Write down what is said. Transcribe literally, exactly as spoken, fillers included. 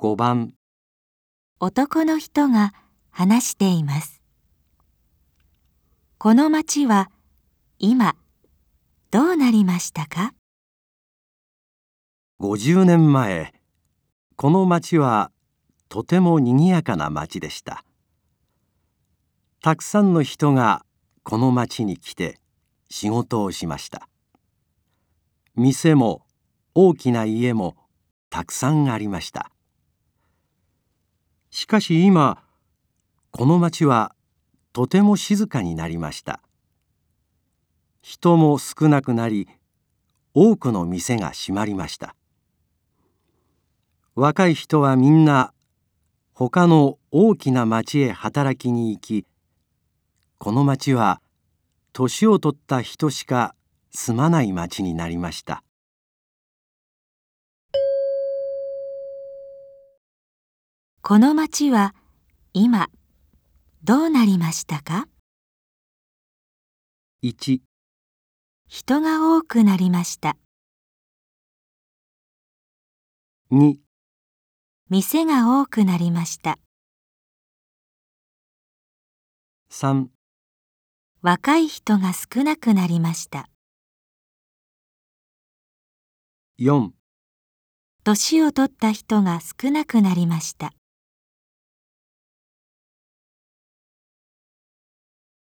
ごばん、 男の人が話しています。この町は今どうなりましたか？ ごじゅうねんまえ、この町はとてもにぎやかな町でした。たくさんの人がこの町に来て仕事をしました。店も大きな家もたくさんありました。しかし今、この町はとても静かになりました。人も少なくなり、多くの店が閉まりました。若い人はみんな他の大きな町へ働きに行き、この町は年を取った人しか住まない町になりました。 この町は今どうなりましたか？ いち、 人が多くなりました。 に、 店が多くなりました。 さん、 若い人が少なくなりました。 よん、 年を取った人が少なくなりました。